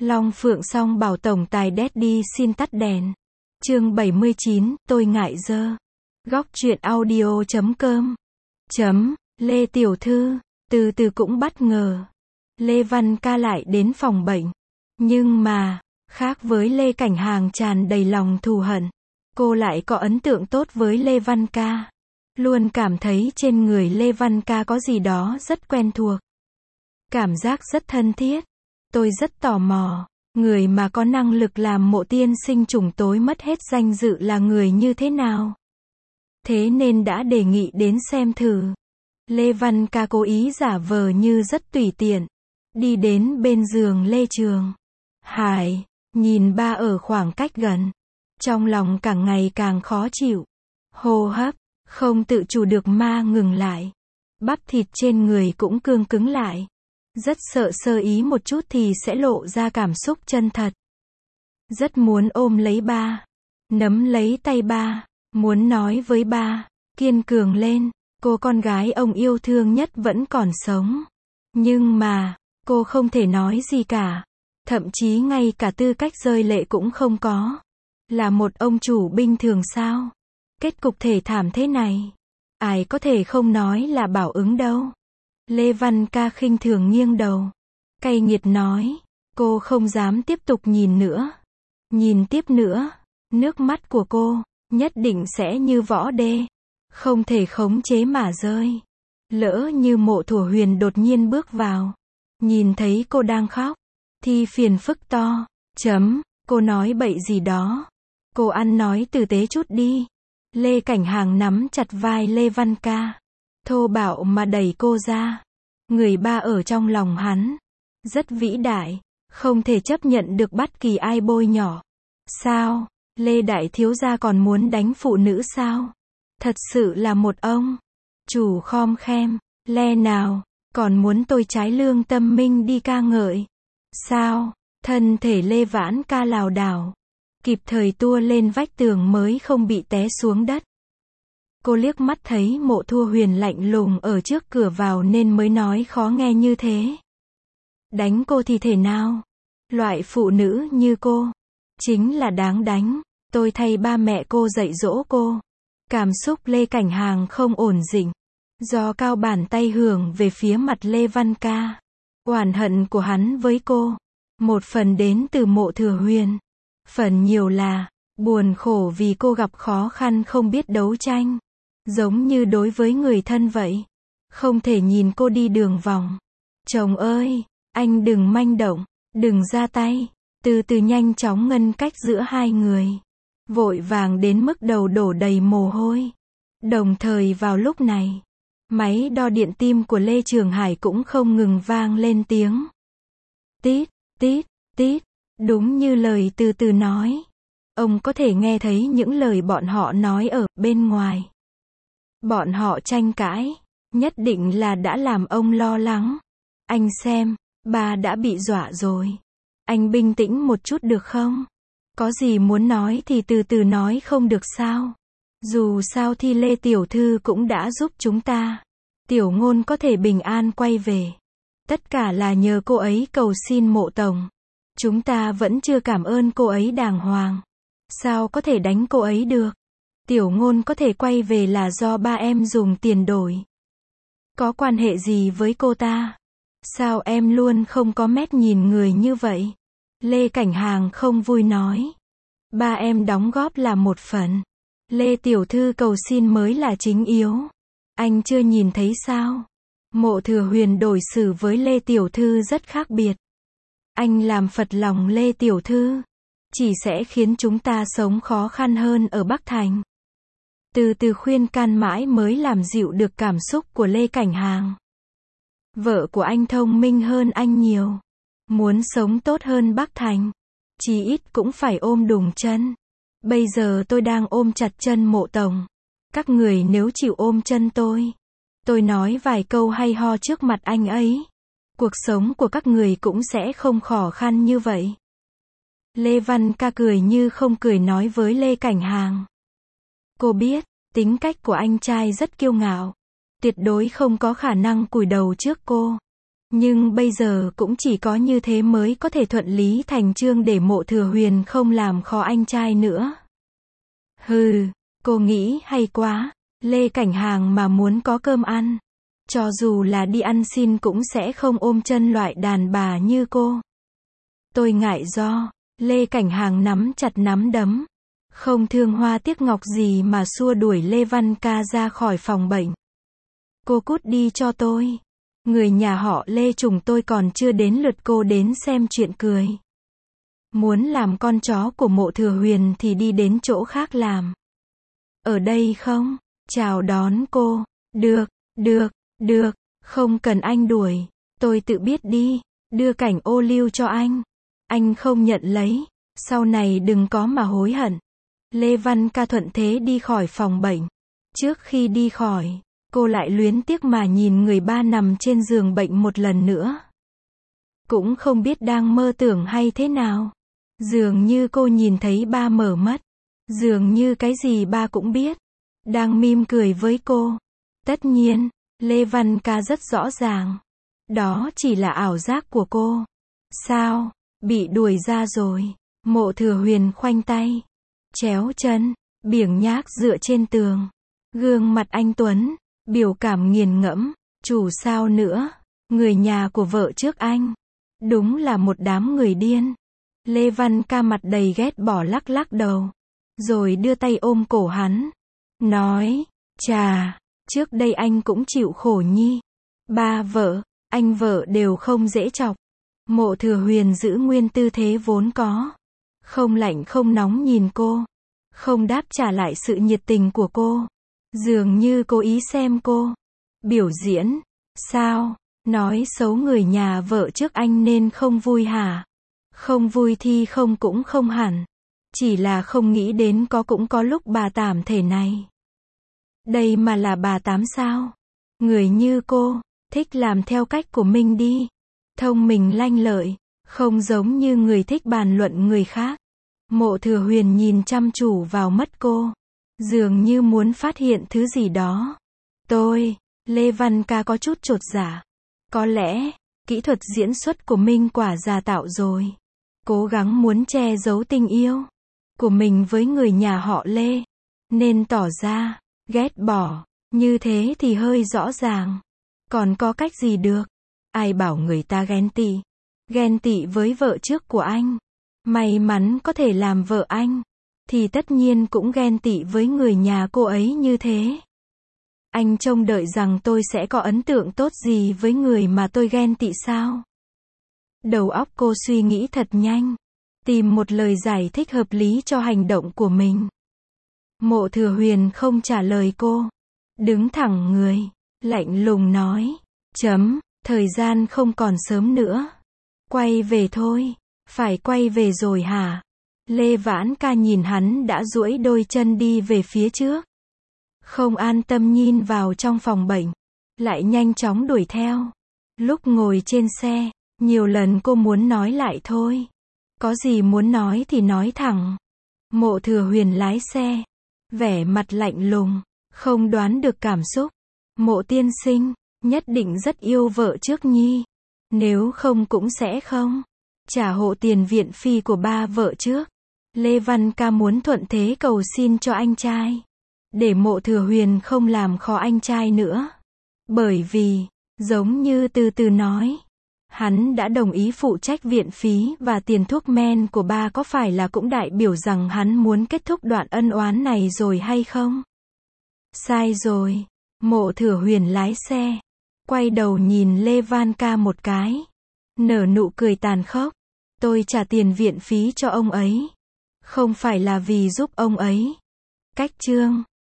Long Phượng Song bảo tổng tài Daddy xin tắt đèn. Chương 79, tôi ngại dơ. Góc truyện audio.com. Lê tiểu thư, từ từ cũng bất ngờ. Lê Văn Ca lại đến phòng bệnh. Nhưng mà, khác với Lê Cảnh Hàng tràn đầy lòng thù hận, cô lại có ấn tượng tốt với Lê Văn Ca. Luôn cảm thấy trên người Lê Văn Ca có gì đó rất quen thuộc. Cảm giác rất thân thiết. Tôi rất tò mò, người mà có năng lực làm mộ tiên sinh trùng tối mất hết danh dự là người như thế nào. Thế nên đã đề nghị đến xem thử. Lê Văn Ca cố ý giả vờ như rất tùy tiện. Đi đến bên giường Lê Trường Hải, nhìn ba ở khoảng cách gần. Trong lòng càng ngày càng khó chịu. Hô hấp, không tự chủ được mà ngừng lại. Bắp thịt trên người cũng cương cứng lại. Rất sợ sơ ý một chút thì sẽ lộ ra cảm xúc chân thật. Rất muốn ôm lấy ba. Nắm lấy tay ba. Muốn nói với ba, kiên cường lên, cô con gái ông yêu thương nhất vẫn còn sống. Nhưng mà, cô không thể nói gì cả. Thậm chí ngay cả tư cách rơi lệ cũng không có. Là một ông chủ bình thường sao? Kết cục thê thảm thế này, ai có thể không nói là bảo ứng đâu. Lê Văn Ca khinh thường nghiêng đầu. Cay nghiệt nói, cô không dám tiếp tục nhìn nữa. Nhìn tiếp nữa, nước mắt của cô nhất định sẽ như võ đê, không thể khống chế mà rơi. Lỡ như Mộ Thủa Huyền đột nhiên bước vào, nhìn thấy cô đang khóc, thì phiền phức to. Cô nói bậy gì đó. Cô ăn nói tử tế chút đi. Lê Cảnh Hàng nắm chặt vai Lê Văn Ca, thô bạo mà đẩy cô ra. Người ba ở trong lòng hắn rất vĩ đại, không thể chấp nhận được bất kỳ ai bôi nhỏ. Sao? Lê Đại Thiếu Gia còn muốn đánh phụ nữ sao? Thật sự là một ông chủ khom khem. Lẽ nào còn muốn tôi trái lương tâm minh đi ca ngợi? Sao? Thân thể Lê Vãn Ca lảo đảo, kịp thời tua lên vách tường mới không bị té xuống đất. Cô liếc mắt thấy Mộ Thua Huyền lạnh lùng ở trước cửa vào nên mới nói khó nghe như thế. Đánh cô thì thể nào? Loại phụ nữ như cô chính là đáng đánh. Tôi thay ba mẹ cô dạy dỗ cô. Cảm xúc Lê Cảnh Hàng không ổn định. Do cao bàn tay hưởng về phía mặt Lê Văn Ca. Oán hận của hắn với cô, một phần đến từ Mộ Thừa Huyền, phần nhiều là buồn khổ vì cô gặp khó khăn không biết đấu tranh. Giống như đối với người thân vậy. Không thể nhìn cô đi đường vòng. Chồng ơi, anh đừng manh động, đừng ra tay. Từ từ nhanh chóng ngăn cách giữa hai người. Vội vàng đến mức đầu đổ đầy mồ hôi. Đồng thời vào lúc này, máy đo điện tim của Lê Trường Hải cũng không ngừng vang lên tiếng. Tít, tít, tít. Đúng như lời từ từ nói. Ông có thể nghe thấy những lời bọn họ nói ở bên ngoài. Bọn họ tranh cãi, nhất định là đã làm ông lo lắng. Anh xem, ba đã bị dọa rồi. Anh bình tĩnh một chút được không? Có gì muốn nói thì từ từ nói không được sao? Dù sao thì Lê Tiểu Thư cũng đã giúp chúng ta. Tiểu Ngôn có thể bình an quay về. Tất cả là nhờ cô ấy cầu xin Mộ Tổng. Chúng ta vẫn chưa cảm ơn cô ấy đàng hoàng. Sao có thể đánh cô ấy được? Tiểu Ngôn có thể quay về là do ba em dùng tiền đổi. Có quan hệ gì với cô ta? Sao em luôn không có mét nhìn người như vậy? Lê Cảnh Hàng không vui nói. Ba em đóng góp là một phần. Lê Tiểu Thư cầu xin mới là chính yếu. Anh chưa nhìn thấy sao? Mộ Thừa Huyền đối xử với Lê Tiểu Thư rất khác biệt. Anh làm phật lòng Lê Tiểu Thư, chỉ sẽ khiến chúng ta sống khó khăn hơn ở Bắc Thành. Từ từ khuyên can mãi mới làm dịu được cảm xúc của Lê Cảnh Hàng. Vợ của anh thông minh hơn anh nhiều. Muốn sống tốt hơn Bắc Thành, chí ít cũng phải ôm đùng chân. Bây giờ tôi đang ôm chặt chân Mộ Tổng. Các người nếu chịu ôm chân tôi nói vài câu hay ho trước mặt anh ấy, cuộc sống của các người cũng sẽ không khó khăn như vậy. Lê Văn Ca cười như không cười nói với Lê Cảnh Hàng. Cô biết, tính cách của anh trai rất kiêu ngạo. Tuyệt đối không có khả năng cúi đầu trước cô. Nhưng bây giờ cũng chỉ có như thế mới có thể thuận lý thành chương để Mộ Thừa Huyền không làm khó anh trai nữa. Hừ, cô nghĩ hay quá, Lê Cảnh Hàng mà muốn có cơm ăn, cho dù là đi ăn xin cũng sẽ không ôm chân loại đàn bà như cô. Tôi ngại do, Lê Cảnh Hàng nắm chặt nắm đấm, không thương hoa tiếc ngọc gì mà xua đuổi Lê Văn Ca ra khỏi phòng bệnh. Cô cút đi cho tôi. Người nhà họ Lê chúng tôi còn chưa đến lượt cô đến xem chuyện cười. Muốn làm con chó của Mộ Thừa Huyền thì đi đến chỗ khác làm. Ở đây không, chào đón cô. Được, không cần anh đuổi. Tôi tự biết đi, đưa cảnh ô liu cho anh. Anh không nhận lấy, sau này đừng có mà hối hận. Lê Văn Ca thuận thế đi khỏi phòng bệnh. Trước khi đi khỏi, cô lại luyến tiếc mà nhìn người ba nằm trên giường bệnh một lần nữa. Cũng không biết đang mơ tưởng hay thế nào. Dường như cô nhìn thấy ba mở mắt. Dường như cái gì ba cũng biết. Đang mỉm cười với cô. Tất nhiên, Lê Văn Ca rất rõ ràng. Đó chỉ là ảo giác của cô. Sao? Bị đuổi ra rồi. Mộ Thừa Huyền khoanh tay, chéo chân, biếng nhác dựa trên tường. Gương mặt anh tuấn, biểu cảm nghiền ngẫm. Chủ sao nữa? Người nhà của vợ trước anh. Đúng là một đám người điên. Lê Văn Ca mặt đầy ghét bỏ lắc lắc đầu. Rồi đưa tay ôm cổ hắn. Nói, chà, trước đây anh cũng chịu khổ nhi. Ba vợ, anh vợ đều không dễ chọc. Mộ Thừa Huyền giữ nguyên tư thế vốn có. Không lạnh không nóng nhìn cô. Không đáp trả lại sự nhiệt tình của cô. Dường như cố ý xem cô biểu diễn. Sao? Nói xấu người nhà vợ trước anh nên không vui hả? Không vui thì không cũng không hẳn. Chỉ là không nghĩ đến cũng có lúc bà tảm thể này. Đây mà là bà tám sao? Người như cô, thích làm theo cách của mình đi. Thông minh lanh lợi, không giống như người thích bàn luận người khác. Mộ Thừa Huyền nhìn chăm chú vào mắt cô. Dường như muốn phát hiện thứ gì đó. Lê Văn Ca có chút chột dạ. Có lẽ, kỹ thuật diễn xuất của mình quả giả tạo rồi. Cố gắng muốn che giấu tình yêu của mình với người nhà họ Lê. Nên tỏ ra, ghét bỏ. Như thế thì hơi rõ ràng. Còn có cách gì được? Ai bảo người ta ghen tị? Ghen tị với vợ trước của anh. May mắn có thể làm vợ anh. Thì tất nhiên cũng ghen tị với người nhà cô ấy như thế. Anh trông đợi rằng tôi sẽ có ấn tượng tốt gì với người mà tôi ghen tị sao? Đầu óc cô suy nghĩ thật nhanh. Tìm một lời giải thích hợp lý cho hành động của mình. Mộ Thừa Huyền không trả lời cô. Đứng thẳng người, lạnh lùng nói. Thời gian không còn sớm nữa. Quay về thôi. Phải quay về rồi hả? Lê Vãn Ca nhìn hắn đã duỗi đôi chân đi về phía trước. Không an tâm nhìn vào trong phòng bệnh. Lại nhanh chóng đuổi theo. Lúc ngồi trên xe, nhiều lần cô muốn nói lại thôi. Có gì muốn nói thì nói thẳng. Mộ Thừa Huyền lái xe. Vẻ mặt lạnh lùng, không đoán được cảm xúc. Mộ tiên sinh, nhất định rất yêu vợ trước nhi. Nếu không cũng sẽ không trả hộ tiền viện phí của ba vợ trước. Lê Văn Ca muốn thuận thế cầu xin cho anh trai. Để Mộ Thừa Huyền không làm khó anh trai nữa. Bởi vì, giống như từ từ nói, hắn đã đồng ý phụ trách viện phí và tiền thuốc men của ba, có phải là cũng đại biểu rằng hắn muốn kết thúc đoạn ân oán này rồi hay không? Sai rồi. Mộ Thừa Huyền lái xe. Quay đầu nhìn Lê Văn Ca một cái. Nở nụ cười tàn khốc. Tôi trả tiền viện phí cho ông ấy. Không phải là vì giúp ông ấy. Cách chương